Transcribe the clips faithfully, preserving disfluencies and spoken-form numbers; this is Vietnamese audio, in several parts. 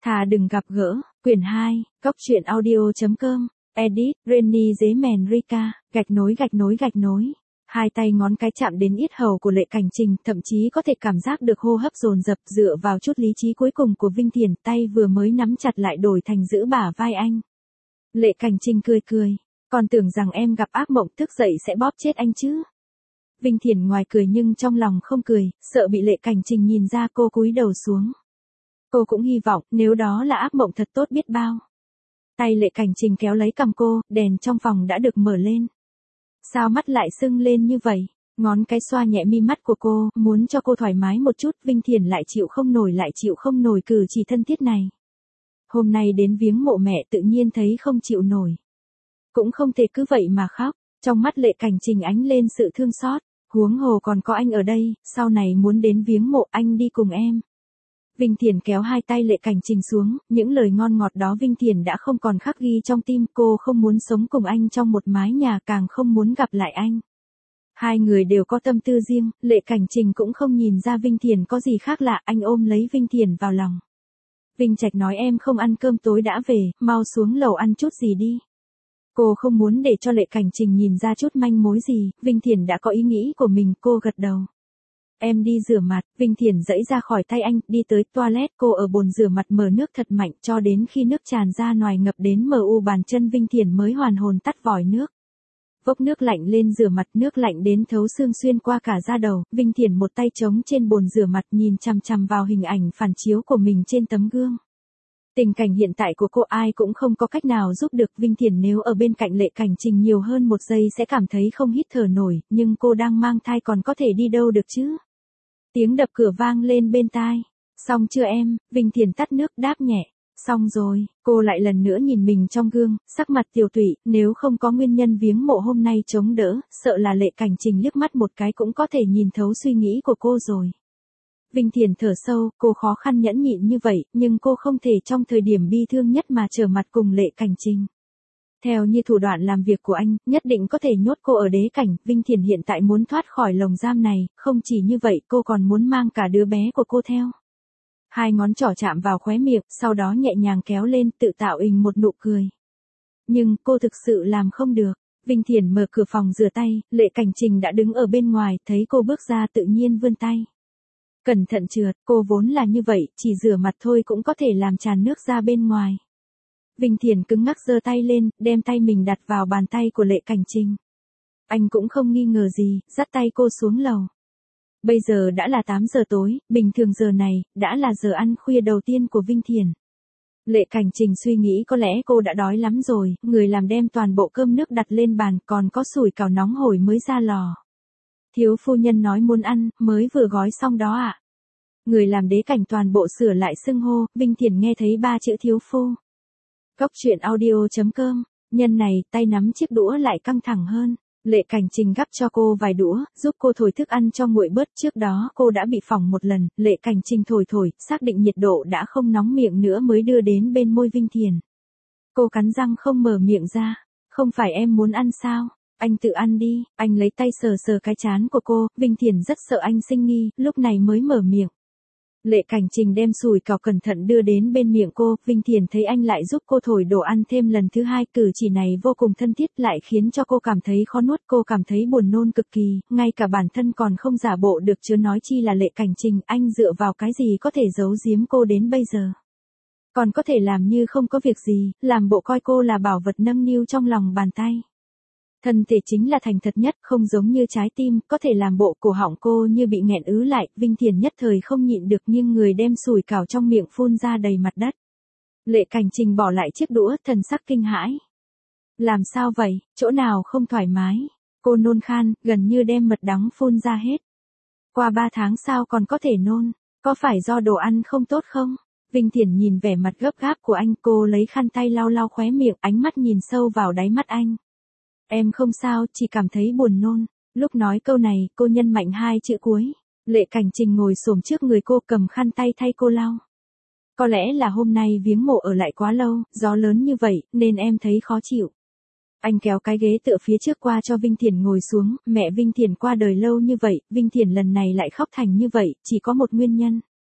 Thà đừng gặp gỡ, quyển hai, góc truyện audio.com, edit, Renny Dế Mèn Rika, gạch nối gạch nối gạch nối. Hai tay ngón cái chạm đến yết hầu của Lệ Cảnh Trình, thậm chí có thể cảm giác được hô hấp dồn dập dựa vào chút lý trí cuối cùng của Vinh Thiền, tay vừa mới nắm chặt lại đổi thành giữ bả vai anh. Lệ Cảnh Trình cười cười, còn tưởng rằng em gặp ác mộng thức dậy sẽ bóp chết anh chứ. Vinh Thiền ngoài cười nhưng trong lòng không cười, sợ bị Lệ Cảnh Trình nhìn ra cô cúi đầu xuống. Cô cũng hy vọng nếu đó là ác mộng thật tốt biết bao. Tay Lệ Cảnh Trình kéo lấy cằm cô, đèn trong phòng đã được mở lên. Sao mắt lại sưng lên như vậy? Ngón cái xoa nhẹ mi mắt của cô, muốn cho cô thoải mái một chút. Vinh Thiền lại chịu không nổi lại chịu không nổi cử chỉ thân thiết này. Hôm nay đến viếng mộ mẹ tự nhiên thấy không chịu nổi. Cũng không thể cứ vậy mà khóc. Trong mắt Lệ Cảnh Trình ánh lên sự thương xót. Huống hồ còn có anh ở đây, sau này muốn đến viếng mộ anh đi cùng em. Vinh Thiền kéo hai tay Lệ Cảnh Trình xuống, những lời ngon ngọt đó Vinh Thiền đã không còn khắc ghi trong tim. Cô không muốn sống cùng anh trong một mái nhà, càng không muốn gặp lại anh. Hai người đều có tâm tư riêng, Lệ Cảnh Trình cũng không nhìn ra Vinh Thiền có gì khác lạ. Anh ôm lấy Vinh Thiền vào lòng. Vinh Trạch nói em không ăn cơm tối đã về, mau xuống lầu ăn chút gì đi. Cô không muốn để cho Lệ Cảnh Trình nhìn ra chút manh mối gì. Vinh Thiền đã có ý nghĩ của mình, cô gật đầu. Em đi rửa mặt. Vinh Thiền dãy ra khỏi tay anh, đi tới toilet. Cô ở bồn rửa mặt mở nước thật mạnh cho đến khi nước tràn ra ngoài ngập đến mờ u bàn chân Vinh Thiền mới hoàn hồn tắt vòi nước. Vốc nước lạnh lên rửa mặt, nước lạnh đến thấu xương xuyên qua cả da đầu. Vinh Thiền một tay trống trên bồn rửa mặt nhìn chằm chằm vào hình ảnh phản chiếu của mình trên tấm gương. Tình cảnh hiện tại của cô ai cũng không có cách nào giúp được. Vinh Thiền nếu ở bên cạnh Lệ Cảnh Trình nhiều hơn một giây sẽ cảm thấy không hít thở nổi, nhưng cô đang mang thai còn có thể đi đâu được chứ. Tiếng đập cửa vang lên bên tai. Xong chưa em? Vinh Thiền tắt nước đáp nhẹ. Xong rồi. Cô lại lần nữa nhìn mình trong gương, sắc mặt tiều tụy. Nếu không có nguyên nhân viếng mộ hôm nay chống đỡ, sợ là Lệ Cảnh Trình liếc mắt một cái cũng có thể nhìn thấu suy nghĩ của cô rồi. Vinh Thiền thở sâu, cô khó khăn nhẫn nhịn như vậy, nhưng cô không thể trong thời điểm bi thương nhất mà trở mặt cùng Lệ Cảnh Trình. Theo như thủ đoạn làm việc của anh, nhất định có thể nhốt cô ở đế cảnh. Vinh Thiền hiện tại muốn thoát khỏi lồng giam này, không chỉ như vậy cô còn muốn mang cả đứa bé của cô theo. Hai ngón trỏ chạm vào khóe miệng, sau đó nhẹ nhàng kéo lên, tự tạo hình một nụ cười. Nhưng cô thực sự làm không được. Vinh Thiền mở cửa phòng rửa tay, Lệ Cảnh Trình đã đứng ở bên ngoài, thấy cô bước ra tự nhiên vươn tay. Cẩn thận trượt, cô vốn là như vậy, chỉ rửa mặt thôi cũng có thể làm tràn nước ra bên ngoài. Vinh Thiền cứng ngắc giơ tay lên, đem tay mình đặt vào bàn tay của Lệ Cảnh Trình. Anh cũng không nghi ngờ gì, dắt tay cô xuống lầu. Bây giờ đã là tám giờ tối, bình thường giờ này, đã là giờ ăn khuya đầu tiên của Vinh Thiền. Lệ Cảnh Trình suy nghĩ có lẽ cô đã đói lắm rồi, người làm đem toàn bộ cơm nước đặt lên bàn, còn có sủi cảo nóng hổi mới ra lò. Thiếu phu nhân nói muốn ăn, mới vừa gói xong đó ạ. À. Người làm đế cảnh toàn bộ sửa lại xưng hô, Vinh Thiền nghe thấy ba chữ thiếu phu. Góc truyện audio.com, nhân này, tay nắm chiếc đũa lại căng thẳng hơn. Lệ Cảnh Trình gắp cho cô vài đũa, giúp cô thổi thức ăn cho nguội bớt. Trước đó cô đã bị phỏng một lần, Lệ Cảnh Trình thổi thổi, xác định nhiệt độ đã không nóng miệng nữa mới đưa đến bên môi Vinh Thiền. Cô cắn răng không mở miệng ra. Không phải em muốn ăn sao? Anh tự ăn đi. Anh lấy tay sờ sờ cái trán của cô. Vinh Thiền rất sợ anh sinh nghi, lúc này mới mở miệng. Lệ Cảnh Trình đem sủi cảo cẩn thận đưa đến bên miệng cô. Vinh Thiền thấy anh lại giúp cô thổi đồ ăn thêm lần thứ hai, cử chỉ này vô cùng thân thiết, lại khiến cho cô cảm thấy khó nuốt. Cô cảm thấy buồn nôn cực kỳ, ngay cả bản thân còn không giả bộ được chớ nói chi là Lệ Cảnh Trình. Anh dựa vào cái gì có thể giấu giếm cô đến bây giờ? Còn có thể làm như không có việc gì, làm bộ coi cô là bảo vật nâng niu trong lòng bàn tay. Thân thể chính là thành thật nhất, không giống như trái tim, có thể làm bộ. Cổ họng cô như bị nghẹn ứ lại. Vinh Thiền nhất thời không nhịn được nghiêng người đem sủi cảo trong miệng phun ra đầy mặt đất. Lệ Cảnh Trình bỏ lại chiếc đũa, thần sắc kinh hãi. Làm sao vậy, chỗ nào không thoải mái? Cô nôn khan, gần như đem mật đắng phun ra hết. Qua ba tháng sao còn có thể nôn? Có phải do đồ ăn không tốt không? Vinh Thiền nhìn vẻ mặt gấp gáp của anh, cô lấy khăn tay lau lau khóe miệng, ánh mắt nhìn sâu vào đáy mắt anh. Em không sao, chỉ cảm thấy buồn nôn. Lúc nói câu này, cô nhân mạnh hai chữ cuối. Lệ Cảnh Trình ngồi xổm trước người cô, cầm khăn tay thay cô lau. Có lẽ là hôm nay viếng mộ ở lại quá lâu, gió lớn như vậy, nên em thấy khó chịu. Anh kéo cái ghế tựa phía trước qua cho Vinh Thiền ngồi xuống. Mẹ Vinh Thiền qua đời lâu như vậy, Vinh Thiền lần này lại khóc thành như vậy, chỉ có một nguyên nhân.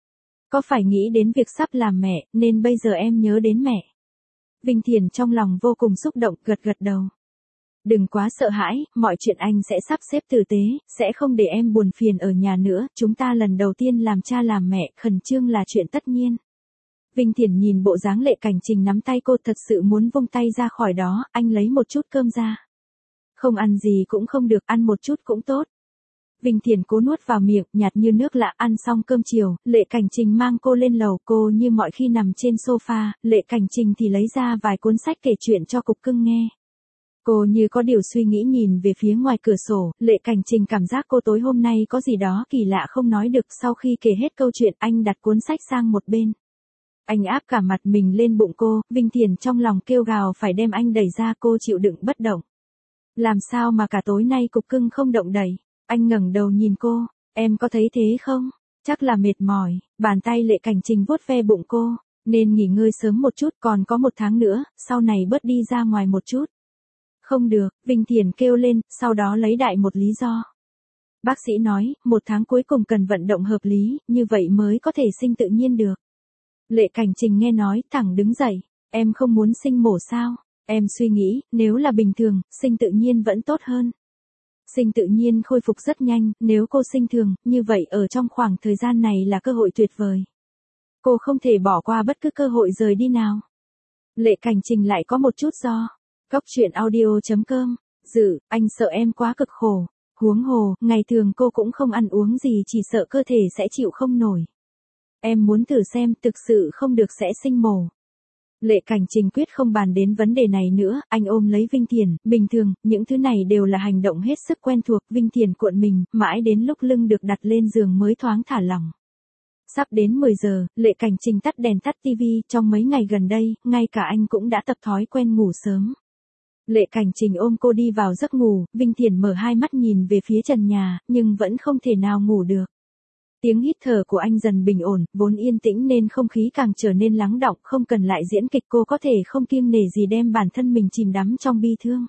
Có phải nghĩ đến việc sắp làm mẹ, nên bây giờ em nhớ đến mẹ? Vinh Thiền trong lòng vô cùng xúc động, gật gật đầu. Đừng quá sợ hãi, mọi chuyện anh sẽ sắp xếp tử tế, sẽ không để em buồn phiền ở nhà nữa, chúng ta lần đầu tiên làm cha làm mẹ, khẩn trương là chuyện tất nhiên. Vinh Thiền nhìn bộ dáng Lệ Cảnh Trình nắm tay cô thật sự muốn vung tay ra khỏi đó, anh lấy một chút cơm ra. Không ăn gì cũng không được, ăn một chút cũng tốt. Vinh Thiền cố nuốt vào miệng, nhạt như nước lạ. Ăn xong cơm chiều, Lệ Cảnh Trình mang cô lên lầu, cô như mọi khi nằm trên sofa, Lệ Cảnh Trình thì lấy ra vài cuốn sách kể chuyện cho cục cưng nghe. Cô như có điều suy nghĩ nhìn về phía ngoài cửa sổ, Lệ Cảnh Trình cảm giác cô tối hôm nay có gì đó kỳ lạ không nói được. Sau khi kể hết câu chuyện, anh đặt cuốn sách sang một bên. Anh áp cả mặt mình lên bụng cô, Vinh Thiền trong lòng kêu gào phải đem anh đẩy ra, cô chịu đựng bất động. Làm sao mà cả tối nay cục cưng không động đẩy? Anh ngẩng đầu nhìn cô, em có thấy thế không? Chắc là mệt mỏi. Bàn tay Lệ Cảnh Trình vuốt ve bụng cô, nên nghỉ ngơi sớm một chút, còn có một tháng nữa, sau này bớt đi ra ngoài một chút. Không được, Vinh Thiền kêu lên, sau đó lấy đại một lý do. Bác sĩ nói, một tháng cuối cùng cần vận động hợp lý, như vậy mới có thể sinh tự nhiên được. Lệ Cảnh Trình nghe nói, thẳng đứng dậy, em không muốn sinh mổ sao? Em suy nghĩ, nếu là bình thường, sinh tự nhiên vẫn tốt hơn. Sinh tự nhiên khôi phục rất nhanh, nếu cô sinh thường, như vậy ở trong khoảng thời gian này là cơ hội tuyệt vời. Cô không thể bỏ qua bất cứ cơ hội rời đi nào. Lệ Cảnh Trình lại có một chút do. Góc truyện audio chấm com, Dự, anh sợ em quá cực khổ. Huống hồ, ngày thường cô cũng không ăn uống gì, chỉ sợ cơ thể sẽ chịu không nổi. Em muốn thử xem, thực sự không được sẽ sinh mổ. Lệ Cảnh Trình quyết không bàn đến vấn đề này nữa, anh ôm lấy Vinh Thiền, bình thường, những thứ này đều là hành động hết sức quen thuộc. Vinh Thiền cuộn mình, mãi đến lúc lưng được đặt lên giường mới thoáng thả lỏng. Sắp đến mười giờ, Lệ Cảnh Trình tắt đèn tắt tivi, trong mấy ngày gần đây, ngay cả anh cũng đã tập thói quen ngủ sớm. Lệ Cảnh Trình ôm cô đi vào giấc ngủ, Vinh Thiền mở hai mắt nhìn về phía trần nhà, nhưng vẫn không thể nào ngủ được. Tiếng hít thở của anh dần bình ổn, vốn yên tĩnh nên không khí càng trở nên lắng đọng, không cần lại diễn kịch, cô có thể không kiêng nể gì đem bản thân mình chìm đắm trong bi thương.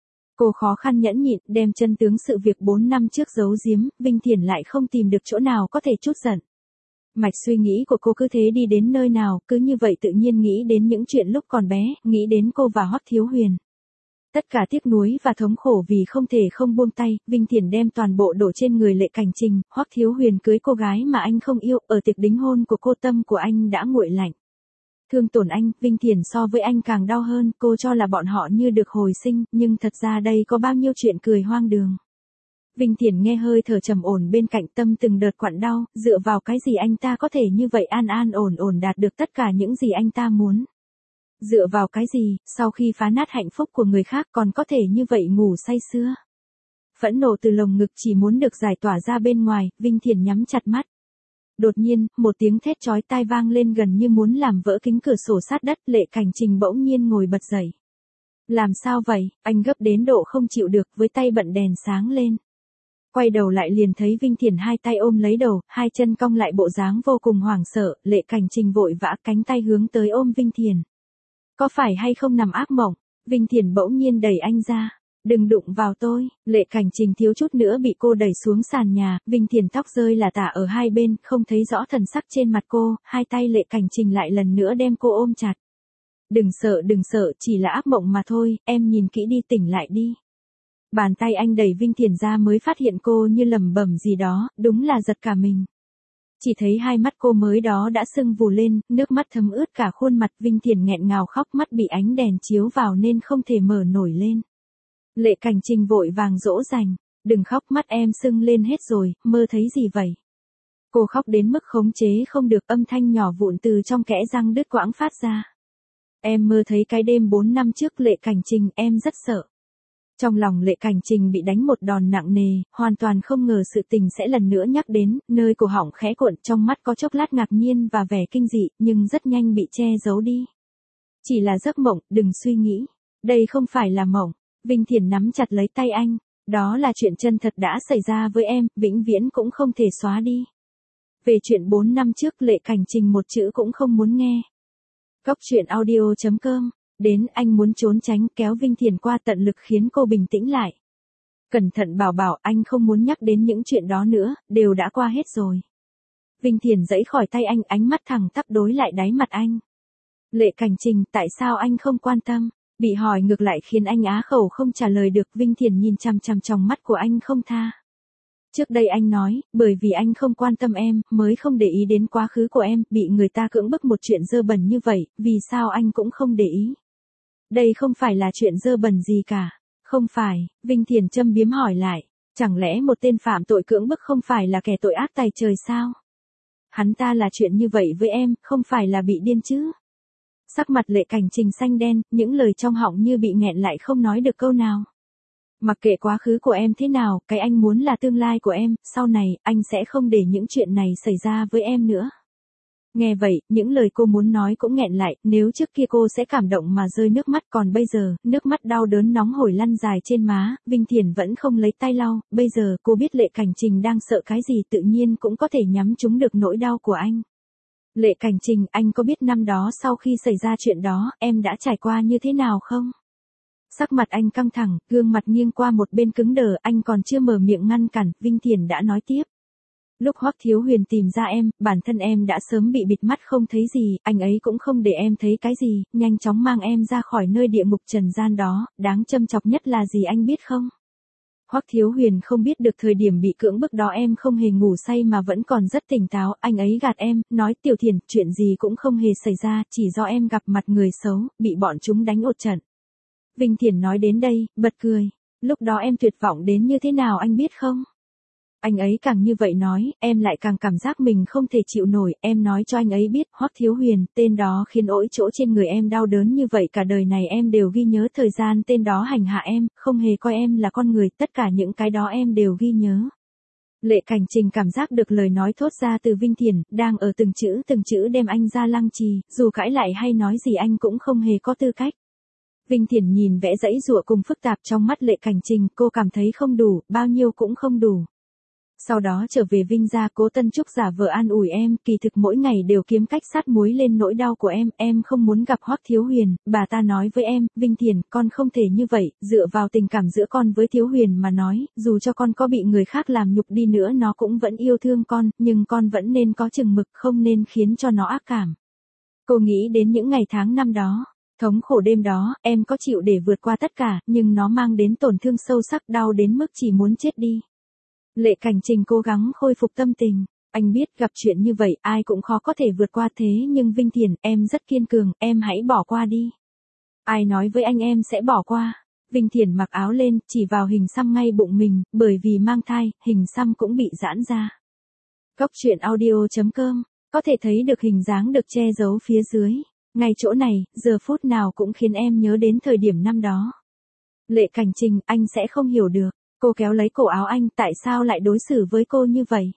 Cô khó khăn nhẫn nhịn, đem chân tướng sự việc bốn năm trước giấu giếm, Vinh Thiền lại không tìm được chỗ nào có thể trút giận. Mạch suy nghĩ của cô cứ thế đi đến nơi nào, cứ như vậy tự nhiên nghĩ đến những chuyện lúc còn bé, nghĩ đến cô và Hoắc Thiếu Huyền. Tất cả tiếc nuối và thống khổ vì không thể không buông tay, Vinh Thiền đem toàn bộ đổ trên người Lệ Cảnh Trình. Hoắc Thiếu Huyền cưới cô gái mà anh không yêu, ở tiệc đính hôn của cô tâm của anh đã nguội lạnh. Thương tổn anh, Vinh Thiền so với anh càng đau hơn, cô cho là bọn họ như được hồi sinh, nhưng thật ra đây có bao nhiêu chuyện cười hoang đường. Vinh Thiền nghe hơi thở trầm ổn bên cạnh, tâm từng đợt quặn đau, dựa vào cái gì anh ta có thể như vậy an an ổn ổn đạt được tất cả những gì anh ta muốn. Dựa vào cái gì, sau khi phá nát hạnh phúc của người khác còn có thể như vậy ngủ say sưa. Phẫn nộ từ lồng ngực chỉ muốn được giải tỏa ra bên ngoài, Vinh Thiền nhắm chặt mắt. Đột nhiên, một tiếng thét chói tai vang lên gần như muốn làm vỡ kính cửa sổ sát đất, Lệ Cảnh Trình bỗng nhiên ngồi bật dậy. Làm sao vậy, anh gấp đến độ không chịu được, với tay bận đèn sáng lên. Quay đầu lại liền thấy Vinh Thiền hai tay ôm lấy đầu, hai chân cong lại bộ dáng vô cùng hoảng sợ, Lệ Cảnh Trình vội vã cánh tay hướng tới ôm Vinh Thiền. Có phải hay không nằm ác mộng? Vinh Thiền bỗng nhiên đẩy anh ra. Đừng đụng vào tôi. Lệ Cảnh Trình thiếu chút nữa bị cô đẩy xuống sàn nhà, Vinh Thiền tóc rơi là tả ở hai bên, không thấy rõ thần sắc trên mặt cô, hai tay Lệ Cảnh Trình lại lần nữa đem cô ôm chặt. Đừng sợ đừng sợ, chỉ là ác mộng mà thôi, em nhìn kỹ đi, tỉnh lại đi. Bàn tay anh đẩy Vinh Thiền ra mới phát hiện cô như lẩm bẩm gì đó, đúng là giật cả mình. Chỉ thấy hai mắt cô mới đó đã sưng vù lên, nước mắt thấm ướt cả khuôn mặt, Vinh Thiền nghẹn ngào khóc, mắt bị ánh đèn chiếu vào nên không thể mở nổi lên. Lệ Cảnh Trình vội vàng dỗ dành, đừng khóc, mắt em sưng lên hết rồi, mơ thấy gì vậy? Cô khóc đến mức khống chế không được, âm thanh nhỏ vụn từ trong kẽ răng đứt quãng phát ra. Em mơ thấy cái đêm bốn năm trước Lệ Cảnh Trình, em rất sợ. Trong lòng Lệ Cảnh Trình bị đánh một đòn nặng nề, hoàn toàn không ngờ sự tình sẽ lần nữa nhắc đến, nơi cổ họng khẽ cuộn, trong mắt có chốc lát ngạc nhiên và vẻ kinh dị, nhưng rất nhanh bị che giấu đi. Chỉ là giấc mộng, đừng suy nghĩ. Đây không phải là mộng. Vinh Thiền nắm chặt lấy tay anh. Đó là chuyện chân thật đã xảy ra với em, vĩnh viễn cũng không thể xóa đi. Về chuyện bốn năm trước, Lệ Cảnh Trình một chữ cũng không muốn nghe. Góc truyện audio chấm com. Đến anh muốn trốn tránh, kéo Vinh Thiền qua tận lực khiến cô bình tĩnh lại. Cẩn thận bảo bảo, anh không muốn nhắc đến những chuyện đó nữa, đều đã qua hết rồi. Vinh Thiền giãy khỏi tay anh, ánh mắt thẳng tắp đối lại đáy mặt anh. Lệ Cảnh Trình, tại sao anh không quan tâm? Bị hỏi ngược lại khiến anh á khẩu không trả lời được. Vinh Thiền nhìn chằm chằm trong mắt của anh không tha. Trước đây anh nói, bởi vì anh không quan tâm em, mới không để ý đến quá khứ của em, bị người ta cưỡng bức một chuyện dơ bẩn như vậy, vì sao anh cũng không để ý? Đây không phải là chuyện dơ bẩn gì cả. Không phải, Vinh Thiền châm biếm hỏi lại, chẳng lẽ một tên phạm tội cưỡng bức không phải là kẻ tội ác tày trời sao? Hắn ta là chuyện như vậy với em, không phải là bị điên chứ? Sắc mặt Lệ Cảnh Trình xanh đen, những lời trong họng như bị nghẹn lại không nói được câu nào. Mặc kệ quá khứ của em thế nào, cái anh muốn là tương lai của em, sau này, anh sẽ không để những chuyện này xảy ra với em nữa. Nghe vậy, những lời cô muốn nói cũng nghẹn lại, nếu trước kia cô sẽ cảm động mà rơi nước mắt, còn bây giờ, nước mắt đau đớn nóng hổi lăn dài trên má, Vinh Thiền vẫn không lấy tay lau, bây giờ cô biết Lệ Cảnh Trình đang sợ cái gì, tự nhiên cũng có thể nhắm trúng được nỗi đau của anh. Lệ Cảnh Trình, anh có biết năm đó sau khi xảy ra chuyện đó, em đã trải qua như thế nào không? Sắc mặt anh căng thẳng, gương mặt nghiêng qua một bên cứng đờ, anh còn chưa mở miệng ngăn cản, Vinh Thiền đã nói tiếp. Lúc Hoắc Thiếu Huyền tìm ra em, bản thân em đã sớm bị bịt mắt không thấy gì, anh ấy cũng không để em thấy cái gì, nhanh chóng mang em ra khỏi nơi địa ngục trần gian đó, đáng châm chọc nhất là gì anh biết không? Hoắc Thiếu Huyền không biết được thời điểm bị cưỡng bức đó em không hề ngủ say mà vẫn còn rất tỉnh táo, anh ấy gạt em, nói Tiểu Thiền, chuyện gì cũng không hề xảy ra, chỉ do em gặp mặt người xấu, bị bọn chúng đánh một trận. Vinh Thiền nói đến đây, bật cười, lúc đó em tuyệt vọng đến như thế nào anh biết không? Anh ấy càng như vậy nói, em lại càng cảm giác mình không thể chịu nổi, em nói cho anh ấy biết, Hoắc Thiếu Huyền, tên đó khiến ỗi chỗ trên người em đau đớn như vậy cả đời này em đều ghi nhớ thời gian tên đó hành hạ em, không hề coi em là con người, tất cả những cái đó em đều ghi nhớ. Lệ Cảnh Trình cảm giác được lời nói thốt ra từ Vinh Thiền, đang ở từng chữ từng chữ đem anh ra lăng trì, dù cãi lại hay nói gì anh cũng không hề có tư cách. Vinh Thiền nhìn vẽ dãy giụa cùng phức tạp trong mắt Lệ Cảnh Trình, cô cảm thấy không đủ, bao nhiêu cũng không đủ. Sau đó trở về Vinh gia, Cố Tân Trúc giả vờ an ủi em, kỳ thực mỗi ngày đều kiếm cách sát muối lên nỗi đau của em, em không muốn gặp Hoắc Thiếu Huyền, bà ta nói với em, Vinh Thiền, con không thể như vậy, dựa vào tình cảm giữa con với Thiếu Huyền mà nói, dù cho con có bị người khác làm nhục đi nữa nó cũng vẫn yêu thương con, nhưng con vẫn nên có chừng mực, không nên khiến cho nó ác cảm. Cô nghĩ đến những ngày tháng năm đó. Thống khổ đêm đó, em có chịu để vượt qua tất cả, nhưng nó mang đến tổn thương sâu sắc, đau đến mức chỉ muốn chết đi. Lệ Cảnh Trình cố gắng khôi phục tâm tình. Anh biết gặp chuyện như vậy ai cũng khó có thể vượt qua thế nhưng Vinh Thiền, em rất kiên cường, em hãy bỏ qua đi. Ai nói với anh em sẽ bỏ qua? Vinh Thiền mặc áo lên, chỉ vào hình xăm ngay bụng mình, bởi vì mang thai, hình xăm cũng bị giãn ra. Góc truyện audio chấm com, có thể thấy được hình dáng được che giấu phía dưới. Ngay chỗ này, giờ phút nào cũng khiến em nhớ đến thời điểm năm đó. Lệ Cảnh Trình, anh sẽ không hiểu được. Cô kéo lấy cổ áo anh, tại sao lại đối xử với cô như vậy?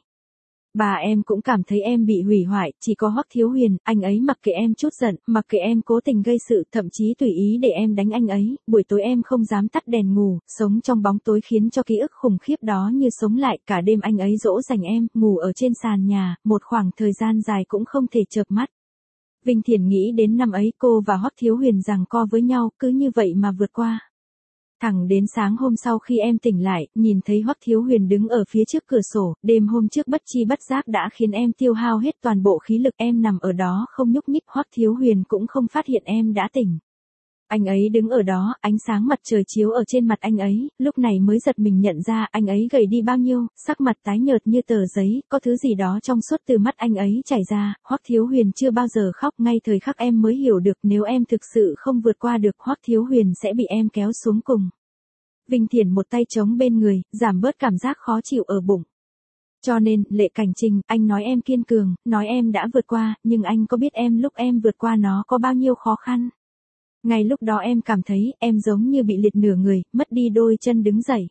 Bà em cũng cảm thấy em bị hủy hoại, chỉ có Hoắc Thiếu Huyền, anh ấy mặc kệ em chút giận, mặc kệ em cố tình gây sự, thậm chí tùy ý để em đánh anh ấy, buổi tối em không dám tắt đèn ngủ, sống trong bóng tối khiến cho ký ức khủng khiếp đó như sống lại, cả đêm anh ấy dỗ dành em, ngủ ở trên sàn nhà, một khoảng thời gian dài cũng không thể chợp mắt. Vinh Thiền nghĩ đến năm ấy cô và Hoắc Thiếu Huyền giằng co với nhau, cứ như vậy mà vượt qua. Thẳng đến sáng hôm sau khi em tỉnh lại, nhìn thấy Hoắc Thiếu Huyền đứng ở phía trước cửa sổ, đêm hôm trước bất chi bất giác đã khiến em tiêu hao hết toàn bộ khí lực, em nằm ở đó không nhúc nhích, Hoắc Thiếu Huyền cũng không phát hiện em đã tỉnh. Anh ấy đứng ở đó, ánh sáng mặt trời chiếu ở trên mặt anh ấy, lúc này mới giật mình nhận ra anh ấy gầy đi bao nhiêu, sắc mặt tái nhợt như tờ giấy, có thứ gì đó trong suốt từ mắt anh ấy chảy ra, Hoắc Thiếu Huyền chưa bao giờ khóc, ngay thời khắc em mới hiểu được nếu em thực sự không vượt qua được Hoắc Thiếu Huyền sẽ bị em kéo xuống cùng. Vinh Thiền một tay chống bên người, giảm bớt cảm giác khó chịu ở bụng. Cho nên, Lệ Cảnh Trình, anh nói em kiên cường, nói em đã vượt qua, nhưng anh có biết em lúc em vượt qua nó có bao nhiêu khó khăn? Ngay lúc đó em cảm thấy, em giống như bị liệt nửa người, mất đi đôi chân đứng dậy.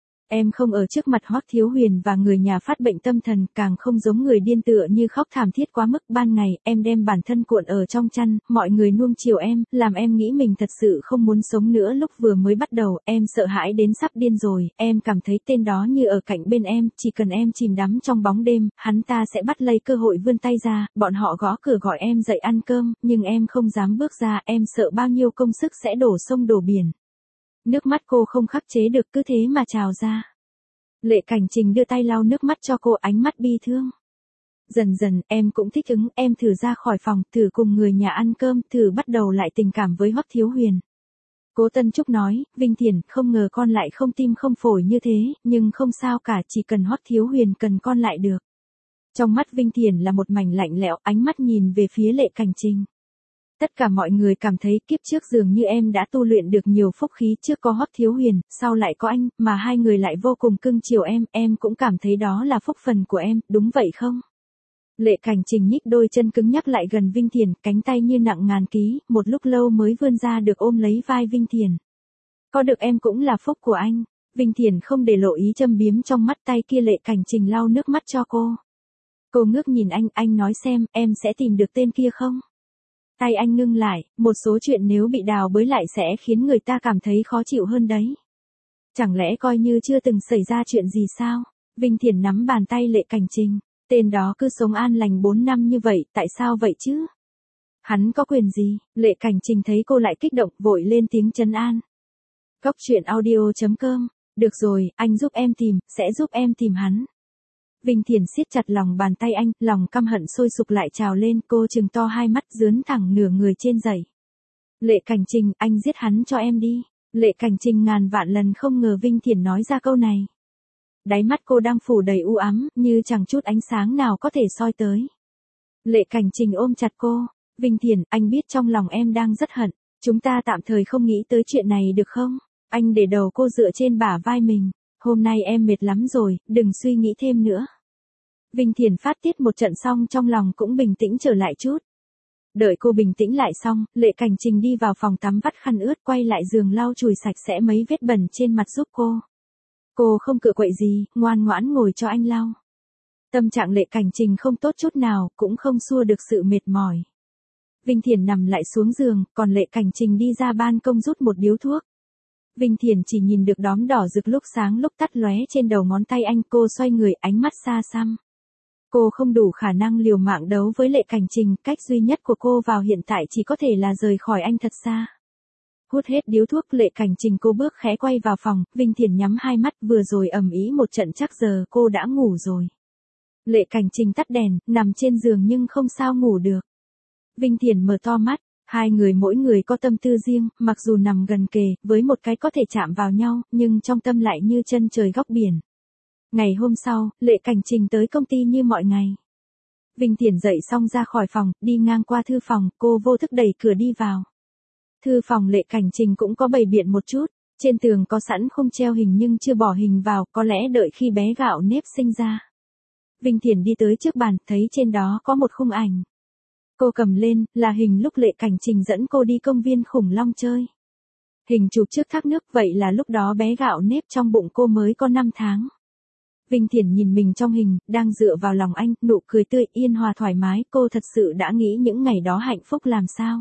Em không ở trước mặt Hoắc Thiếu Huyền và người nhà phát bệnh tâm thần, càng không giống người điên tựa như khóc thảm thiết quá mức. Ban ngày, em đem bản thân cuộn ở trong chăn, mọi người nuông chiều em, làm em nghĩ mình thật sự không muốn sống nữa. Lúc vừa mới bắt đầu, em sợ hãi đến sắp điên rồi, em cảm thấy tên đó như ở cạnh bên em, chỉ cần em chìm đắm trong bóng đêm, hắn ta sẽ bắt lấy cơ hội vươn tay ra, bọn họ gõ cửa gọi em dậy ăn cơm, nhưng em không dám bước ra, em sợ bao nhiêu công sức sẽ đổ sông đổ biển. Nước mắt cô không khắc chế được cứ thế mà trào ra. Lệ Cảnh Trình đưa tay lau nước mắt cho cô, ánh mắt bi thương. Dần dần, em cũng thích ứng, em thử ra khỏi phòng, thử cùng người nhà ăn cơm, thử bắt đầu lại tình cảm với Hoắc Thiếu Huyền. Cố Tân Trúc nói, Vinh Thiển, không ngờ con lại không tim không phổi như thế, nhưng không sao cả, chỉ cần Hoắc Thiếu Huyền cần con lại được. Trong mắt Vinh Thiển là một mảnh lạnh lẽo, ánh mắt nhìn về phía Lệ Cảnh Trình. Tất cả mọi người cảm thấy kiếp trước dường như em đã tu luyện được nhiều phúc khí, trước có Hoắc Thiếu Huyền, sau lại có anh, mà hai người lại vô cùng cưng chiều em, em cũng cảm thấy đó là phúc phần của em, đúng vậy không? Lệ Cảnh Trình nhích đôi chân cứng nhắc lại gần Vinh Thiển, cánh tay như nặng ngàn ký, một lúc lâu mới vươn ra được ôm lấy vai Vinh Thiển. Có được em cũng là phúc của anh. Vinh Thiển không để lộ ý châm biếm trong mắt, tay kia Lệ Cảnh Trình lau nước mắt cho cô. Cô ngước nhìn anh, anh nói xem, em sẽ tìm được tên kia không? Tay anh ngưng lại, một số chuyện nếu bị đào bới lại sẽ khiến người ta cảm thấy khó chịu hơn đấy. Chẳng lẽ coi như chưa từng xảy ra chuyện gì sao? Vinh Thiển nắm bàn tay Lệ Cảnh Trình. Tên đó cứ sống an lành bốn năm như vậy, tại sao vậy chứ? Hắn có quyền gì? Lệ Cảnh Trình thấy cô lại kích động, vội lên tiếng trấn an. Cốc truyện audio chấm com. Được rồi, anh giúp em tìm, sẽ giúp em tìm hắn. Vinh Thiển siết chặt lòng bàn tay anh, lòng căm hận sôi sục lại trào lên, cô trừng to hai mắt dướn thẳng nửa người trên giày. Lệ Cảnh Trình, anh giết hắn cho em đi. Lệ Cảnh Trình ngàn vạn lần không ngờ Vinh Thiển nói ra câu này. Đáy mắt cô đang phủ đầy u ám, như chẳng chút ánh sáng nào có thể soi tới. Lệ Cảnh Trình ôm chặt cô. Vinh Thiển, anh biết trong lòng em đang rất hận. Chúng ta tạm thời không nghĩ tới chuyện này được không? Anh để đầu cô dựa trên bả vai mình. Hôm nay em mệt lắm rồi, đừng suy nghĩ thêm nữa. Vinh Thiển phát tiết một trận xong trong lòng cũng bình tĩnh trở lại chút. Đợi cô bình tĩnh lại xong, Lệ Cảnh Trình đi vào phòng tắm vắt khăn ướt quay lại giường lau chùi sạch sẽ mấy vết bẩn trên mặt giúp cô. Cô không cựa quậy gì, ngoan ngoãn ngồi cho anh lau. Tâm trạng Lệ Cảnh Trình không tốt chút nào, cũng không xua được sự mệt mỏi. Vinh Thiển nằm lại xuống giường, còn Lệ Cảnh Trình đi ra ban công rút một điếu thuốc. Vinh Thiển chỉ nhìn được đóm đỏ rực lúc sáng lúc tắt lóe trên đầu ngón tay anh, cô xoay người, ánh mắt xa xăm. Cô không đủ khả năng liều mạng đấu với Lệ Cảnh Trình, cách duy nhất của cô vào hiện tại chỉ có thể là rời khỏi anh thật xa. Hút hết điếu thuốc, Lệ Cảnh Trình cô bước khẽ quay vào phòng, Vinh Thiển nhắm hai mắt, vừa rồi ầm ĩ một trận chắc giờ cô đã ngủ rồi. Lệ Cảnh Trình tắt đèn, nằm trên giường nhưng không sao ngủ được. Vinh Thiển mở to mắt, hai người mỗi người có tâm tư riêng, mặc dù nằm gần kề, với một cái có thể chạm vào nhau, nhưng trong tâm lại như chân trời góc biển. Ngày hôm sau, Lệ Cảnh Trình tới công ty như mọi ngày. Vinh Thiển dậy xong ra khỏi phòng, đi ngang qua thư phòng, cô vô thức đẩy cửa đi vào. Thư phòng Lệ Cảnh Trình cũng có bày biện một chút, trên tường có sẵn khung treo hình nhưng chưa bỏ hình vào, có lẽ đợi khi bé gạo nếp sinh ra. Vinh Thiển đi tới trước bàn, thấy trên đó có một khung ảnh. Cô cầm lên, là hình lúc Lệ Cảnh Trình dẫn cô đi công viên khủng long chơi. Hình chụp trước thác nước, vậy là lúc đó bé gạo nếp trong bụng cô mới có năm tháng. Vinh Thiển nhìn mình trong hình, đang dựa vào lòng anh, nụ cười tươi, yên hòa thoải mái, cô thật sự đã nghĩ những ngày đó hạnh phúc làm sao.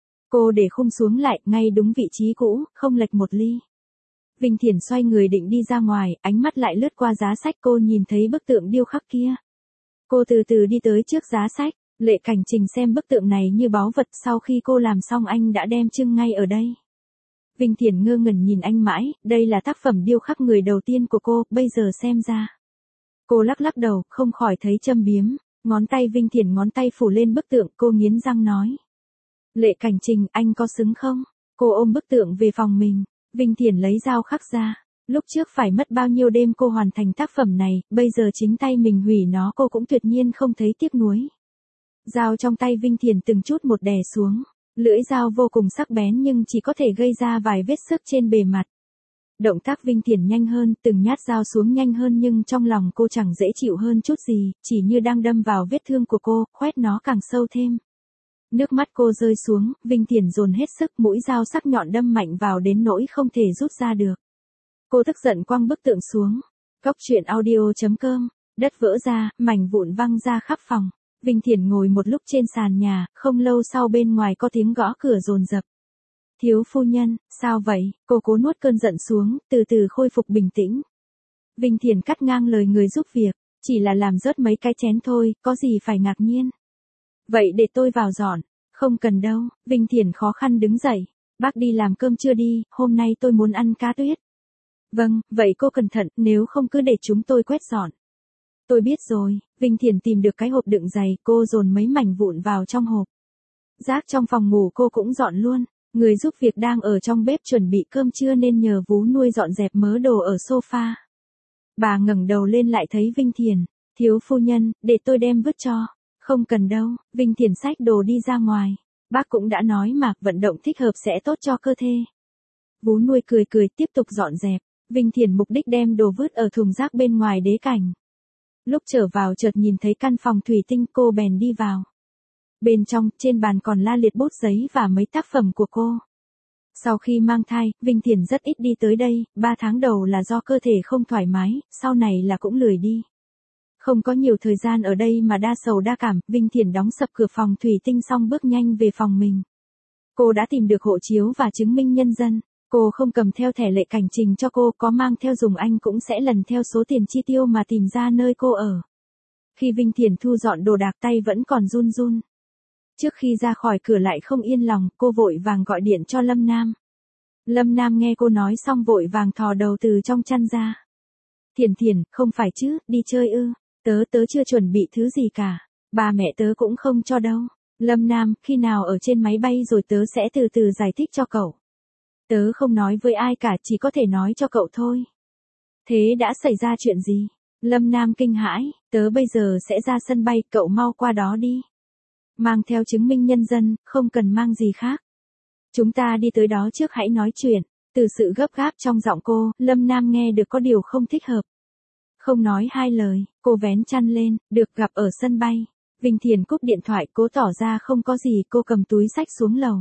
Cô để khung xuống lại, ngay đúng vị trí cũ, không lệch một ly. Vinh Thiển xoay người định đi ra ngoài, ánh mắt lại lướt qua giá sách, cô nhìn thấy bức tượng điêu khắc kia. Cô từ từ đi tới trước giá sách, Lệ Cảnh Trình xem bức tượng này như báu vật, sau khi cô làm xong anh đã đem trưng ngay ở đây. Vinh Thiển ngơ ngẩn nhìn anh mãi, đây là tác phẩm điêu khắc người đầu tiên của cô, bây giờ xem ra. Cô lắc lắc đầu, không khỏi thấy châm biếm, ngón tay Vinh Thiển ngón tay phủ lên bức tượng, cô nghiến răng nói. Lệ Cảnh Trình, anh có xứng không? Cô ôm bức tượng về phòng mình, Vinh Thiển lấy dao khắc ra. Lúc trước phải mất bao nhiêu đêm cô hoàn thành tác phẩm này, bây giờ chính tay mình hủy nó cô cũng tuyệt nhiên không thấy tiếc nuối. Dao trong tay Vinh Thiển từng chút một đè xuống, lưỡi dao vô cùng sắc bén nhưng chỉ có thể gây ra vài vết xước trên bề mặt. Động tác Vinh Thiển nhanh hơn, từng nhát dao xuống nhanh hơn nhưng trong lòng cô chẳng dễ chịu hơn chút gì, chỉ như đang đâm vào vết thương của cô, khoét nó càng sâu thêm. Nước mắt cô rơi xuống, Vinh Thiển dồn hết sức, mũi dao sắc nhọn đâm mạnh vào đến nỗi không thể rút ra được. Cô tức giận quăng bức tượng xuống. Cốc truyện audio chấm com, đất vỡ ra, mảnh vụn văng ra khắp phòng. Vinh Thiển ngồi một lúc trên sàn nhà, không lâu sau bên ngoài có tiếng gõ cửa dồn dập. Thiếu phu nhân, sao vậy? Cô cố nuốt cơn giận xuống, từ từ khôi phục bình tĩnh. Vinh Thiển cắt ngang lời người giúp việc, chỉ là làm rớt mấy cái chén thôi, có gì phải ngạc nhiên. Vậy để tôi vào dọn. Không cần đâu, Vinh Thiển khó khăn đứng dậy. Bác đi làm cơm chưa đi, hôm nay tôi muốn ăn cá tuyết. Vâng, vậy cô cẩn thận, nếu không cứ để chúng tôi quét dọn. Tôi biết rồi, Vinh Thiền tìm được cái hộp đựng giày, cô dồn mấy mảnh vụn vào trong hộp. Rác trong phòng ngủ cô cũng dọn luôn, người giúp việc đang ở trong bếp chuẩn bị cơm trưa nên nhờ vú nuôi dọn dẹp mớ đồ ở sofa. Bà ngẩng đầu lên lại thấy Vinh Thiền, thiếu phu nhân, để tôi đem vứt cho. Không cần đâu, Vinh Thiền xách đồ đi ra ngoài. Bác cũng đã nói mà, vận động thích hợp sẽ tốt cho cơ thể. Vú nuôi cười cười tiếp tục dọn dẹp. Vinh Thiền mục đích đem đồ vứt ở thùng rác bên ngoài đế cảnh. Lúc trở vào chợt nhìn thấy căn phòng thủy tinh, cô bèn đi vào. Bên trong, trên bàn còn la liệt bút giấy và mấy tác phẩm của cô. Sau khi mang thai, Vinh Thiền rất ít đi tới đây, ba tháng đầu là do cơ thể không thoải mái, sau này là cũng lười đi. Không có nhiều thời gian ở đây mà đa sầu đa cảm, Vinh Thiền đóng sập cửa phòng thủy tinh xong bước nhanh về phòng mình. Cô đã tìm được hộ chiếu và chứng minh nhân dân. Cô không cầm theo thẻ lệ cảnh trình cho cô, có mang theo dùng anh cũng sẽ lần theo số tiền chi tiêu mà tìm ra nơi cô ở. Khi Vinh Thiền thu dọn đồ đạc tay vẫn còn run run. Trước khi ra khỏi cửa lại không yên lòng, cô vội vàng gọi điện cho Lâm Nam. Lâm Nam nghe cô nói xong vội vàng thò đầu từ trong chăn ra. Thiền Thiền, không phải chứ, đi chơi ư, tớ tớ chưa chuẩn bị thứ gì cả, ba mẹ tớ cũng không cho đâu. Lâm Nam, khi nào ở trên máy bay rồi tớ sẽ từ từ giải thích cho cậu. Tớ không nói với ai cả, chỉ có thể nói cho cậu thôi. Thế đã xảy ra chuyện gì? Lâm Nam kinh hãi, tớ bây giờ sẽ ra sân bay, cậu mau qua đó đi. Mang theo chứng minh nhân dân, không cần mang gì khác. Chúng ta đi tới đó trước hãy nói chuyện. Từ sự gấp gáp trong giọng cô, Lâm Nam nghe được có điều không thích hợp. Không nói hai lời, cô vén chăn lên, được gặp ở sân bay. Vinh Thiền cúp điện thoại, cố tỏ ra không có gì, cô cầm túi xách xuống lầu.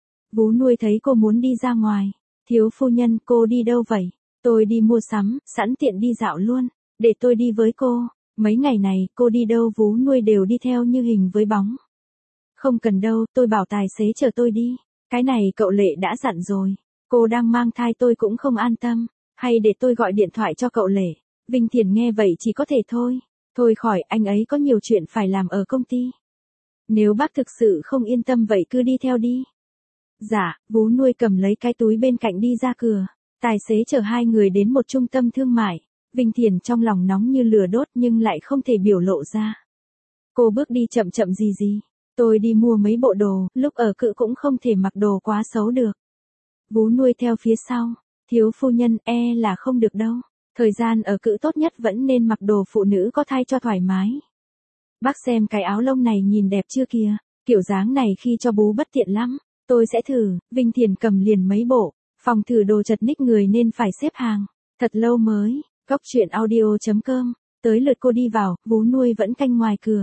Vú nuôi thấy cô muốn đi ra ngoài. Thiếu phu nhân, cô đi đâu vậy? Tôi đi mua sắm, sẵn tiện đi dạo luôn. Để tôi đi với cô. Mấy ngày này, cô đi đâu vú nuôi đều đi theo như hình với bóng. Không cần đâu, tôi bảo tài xế chở tôi đi. Cái này cậu Lệ đã dặn rồi. Cô đang mang thai tôi cũng không an tâm. Hay để tôi gọi điện thoại cho cậu Lệ. Vinh Thiền nghe vậy chỉ có thể thôi. Thôi khỏi, anh ấy có nhiều chuyện phải làm ở công ty. Nếu bác thực sự không yên tâm vậy cứ đi theo đi. Dạ, vú nuôi cầm lấy cái túi bên cạnh đi ra cửa. Tài xế chở hai người đến một trung tâm thương mại. Vinh Thiền trong lòng nóng như lửa đốt nhưng lại không thể biểu lộ ra. Cô bước đi chậm chậm gì gì. Tôi đi mua mấy bộ đồ, lúc ở cự cũng không thể mặc đồ quá xấu được. Vú nuôi theo phía sau. Thiếu phu nhân, e là không được đâu. Thời gian ở cự tốt nhất vẫn nên mặc đồ phụ nữ có thai cho thoải mái. Bác xem cái áo lông này nhìn đẹp chưa kìa. Kiểu dáng này khi cho bú bất tiện lắm. Tôi sẽ thử. Vinh Thiền cầm liền mấy bộ. Phòng thử đồ chật ních người nên phải xếp hàng. Thật lâu mới. Góc truyện audio chấm com. Tới lượt cô đi vào, vú nuôi vẫn canh ngoài cửa.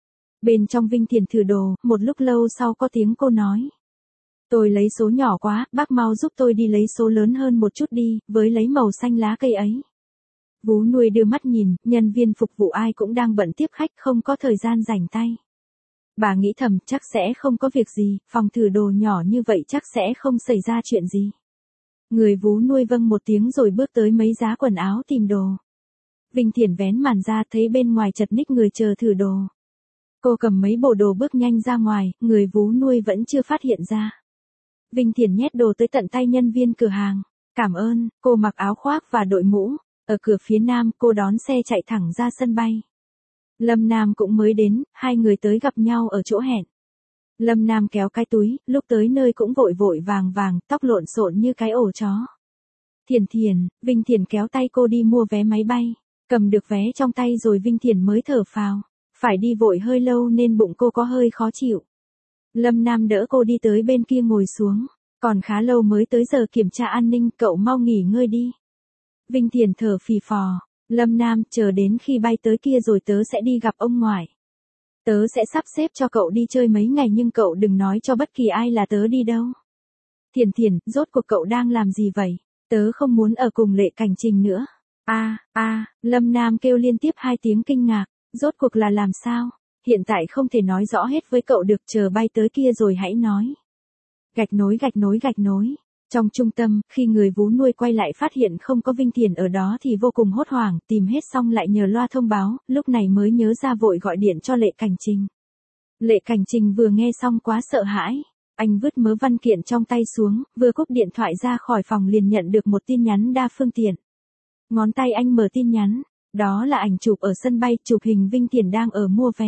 Bên trong Vinh Thiền thử đồ, một lúc lâu sau có tiếng cô nói. Tôi lấy số nhỏ quá, bác mau giúp tôi đi lấy số lớn hơn một chút đi, với lấy màu xanh lá cây ấy. Vú nuôi đưa mắt nhìn, nhân viên phục vụ ai cũng đang bận tiếp khách không có thời gian rảnh tay. Bà nghĩ thầm chắc sẽ không có việc gì, phòng thử đồ nhỏ như vậy chắc sẽ không xảy ra chuyện gì. Người vú nuôi vâng một tiếng rồi bước tới mấy giá quần áo tìm đồ. Vinh Thiền vén màn ra thấy bên ngoài chật ních người chờ thử đồ. Cô cầm mấy bộ đồ bước nhanh ra ngoài, người vú nuôi vẫn chưa phát hiện ra. Vinh Thiền nhét đồ tới tận tay nhân viên cửa hàng. Cảm ơn, cô mặc áo khoác và đội mũ. Ở cửa phía nam, cô đón xe chạy thẳng ra sân bay. Lâm Nam cũng mới đến, hai người tới gặp nhau ở chỗ hẹn. Lâm Nam kéo cái túi, lúc tới nơi cũng vội vội vàng vàng, tóc lộn xộn như cái ổ chó. Thiền Thiền, Vinh Thiền kéo tay cô đi mua vé máy bay. Cầm được vé trong tay rồi Vinh Thiền mới thở phào. Phải đi vội hơi lâu nên bụng cô có hơi khó chịu. Lâm Nam đỡ cô đi tới bên kia ngồi xuống. Còn khá lâu mới tới giờ kiểm tra an ninh, cậu mau nghỉ ngơi đi. Vinh Thiền thở phì phò. Lâm Nam, chờ đến khi bay tới kia rồi tớ sẽ đi gặp ông ngoại. Tớ sẽ sắp xếp cho cậu đi chơi mấy ngày nhưng cậu đừng nói cho bất kỳ ai là tớ đi đâu. Thiền Thiền, rốt cuộc cậu đang làm gì vậy? Tớ không muốn ở cùng Lệ Cảnh Trình nữa. A, a, Lâm Nam kêu liên tiếp hai tiếng kinh ngạc. Rốt cuộc là làm sao? Hiện tại không thể nói rõ hết với cậu được, chờ bay tới kia rồi hãy nói. Gạch nối gạch nối gạch nối. Trong trung tâm, khi người vú nuôi quay lại phát hiện không có Vinh Thiền ở đó thì vô cùng hốt hoảng, tìm hết xong lại nhờ loa thông báo, lúc này mới nhớ ra vội gọi điện cho Lệ Cảnh Trình. Lệ Cảnh Trình vừa nghe xong quá sợ hãi. Anh vứt mớ văn kiện trong tay xuống, vừa cúp điện thoại ra khỏi phòng liền nhận được một tin nhắn đa phương tiện. Ngón tay anh mở tin nhắn. Đó là ảnh chụp ở sân bay, chụp hình Vinh Thiển đang ở mua vé.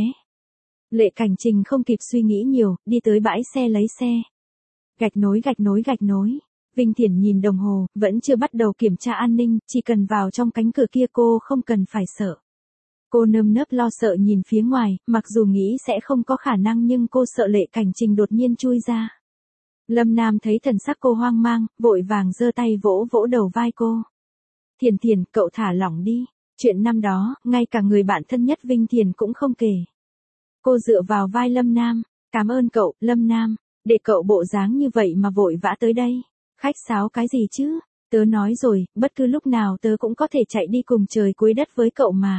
Lệ Cảnh Trình không kịp suy nghĩ nhiều, đi tới bãi xe lấy xe. Gạch nối gạch nối gạch nối. Vinh Thiển nhìn đồng hồ, vẫn chưa bắt đầu kiểm tra an ninh, chỉ cần vào trong cánh cửa kia cô không cần phải sợ. Cô nơm nớp lo sợ nhìn phía ngoài, mặc dù nghĩ sẽ không có khả năng nhưng cô sợ Lệ Cảnh Trình đột nhiên chui ra. Lâm Nam thấy thần sắc cô hoang mang, vội vàng giơ tay vỗ vỗ đầu vai cô. Thiển Thiển, cậu thả lỏng đi. Chuyện năm đó, ngay cả người bạn thân nhất Vinh Thiển cũng không kể. Cô dựa vào vai Lâm Nam. Cảm ơn cậu, Lâm Nam. Để cậu bộ dáng như vậy mà vội vã tới đây. Khách sáo cái gì chứ? Tớ nói rồi, bất cứ lúc nào tớ cũng có thể chạy đi cùng trời cuối đất với cậu mà.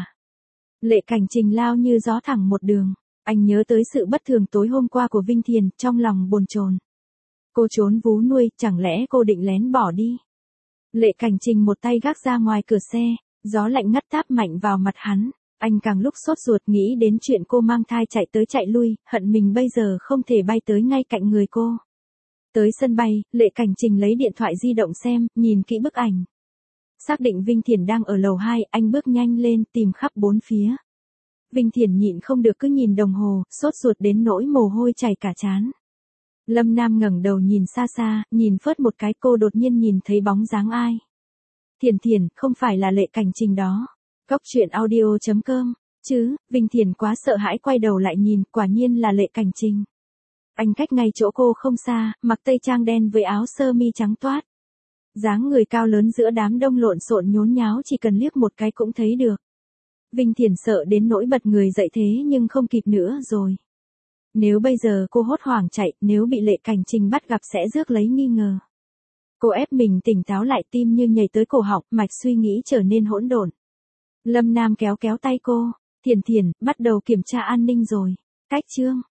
Lệ Cảnh Trình lao như gió thẳng một đường. Anh nhớ tới sự bất thường tối hôm qua của Vinh Thiển, trong lòng bồn chồn. Cô trốn vú nuôi, chẳng lẽ cô định lén bỏ đi? Lệ Cảnh Trình một tay gác ra ngoài cửa xe, gió lạnh ngắt táp mạnh vào mặt hắn. Anh càng lúc sốt ruột nghĩ đến chuyện cô mang thai chạy tới chạy lui, hận mình bây giờ không thể bay tới ngay cạnh người cô. Tới sân bay, Lệ Cảnh Trình lấy điện thoại di động xem, nhìn kỹ bức ảnh. Xác định Vinh Thiển đang ở lầu hai, anh bước nhanh lên tìm khắp bốn phía. Vinh Thiển nhịn không được cứ nhìn đồng hồ, sốt ruột đến nỗi mồ hôi chảy cả trán. Lâm Nam ngẩng đầu nhìn xa xa, nhìn phớt một cái, cô đột nhiên nhìn thấy bóng dáng ai. Thiển Thiển, không phải là Lệ Cảnh Trình đó. Góc truyện audio chấm com, chứ, Vinh Thiển quá sợ hãi quay đầu lại nhìn, quả nhiên là Lệ Cảnh Trình. Anh cách ngay chỗ cô không xa, mặc tây trang đen với áo sơ mi trắng toát. Dáng người cao lớn giữa đám đông lộn xộn nhốn nháo chỉ cần liếc một cái cũng thấy được. Vinh Thiển sợ đến nỗi bật người dậy thế nhưng không kịp nữa rồi. Nếu bây giờ cô hốt hoảng chạy, nếu bị Lệ Cảnh Trình bắt gặp sẽ rước lấy nghi ngờ. Cô ép mình tỉnh táo lại, tim như nhảy tới cổ họng, mạch suy nghĩ trở nên hỗn độn. Lâm Nam kéo kéo tay cô. Thiển Thiển, bắt đầu kiểm tra an ninh rồi. Cách chương.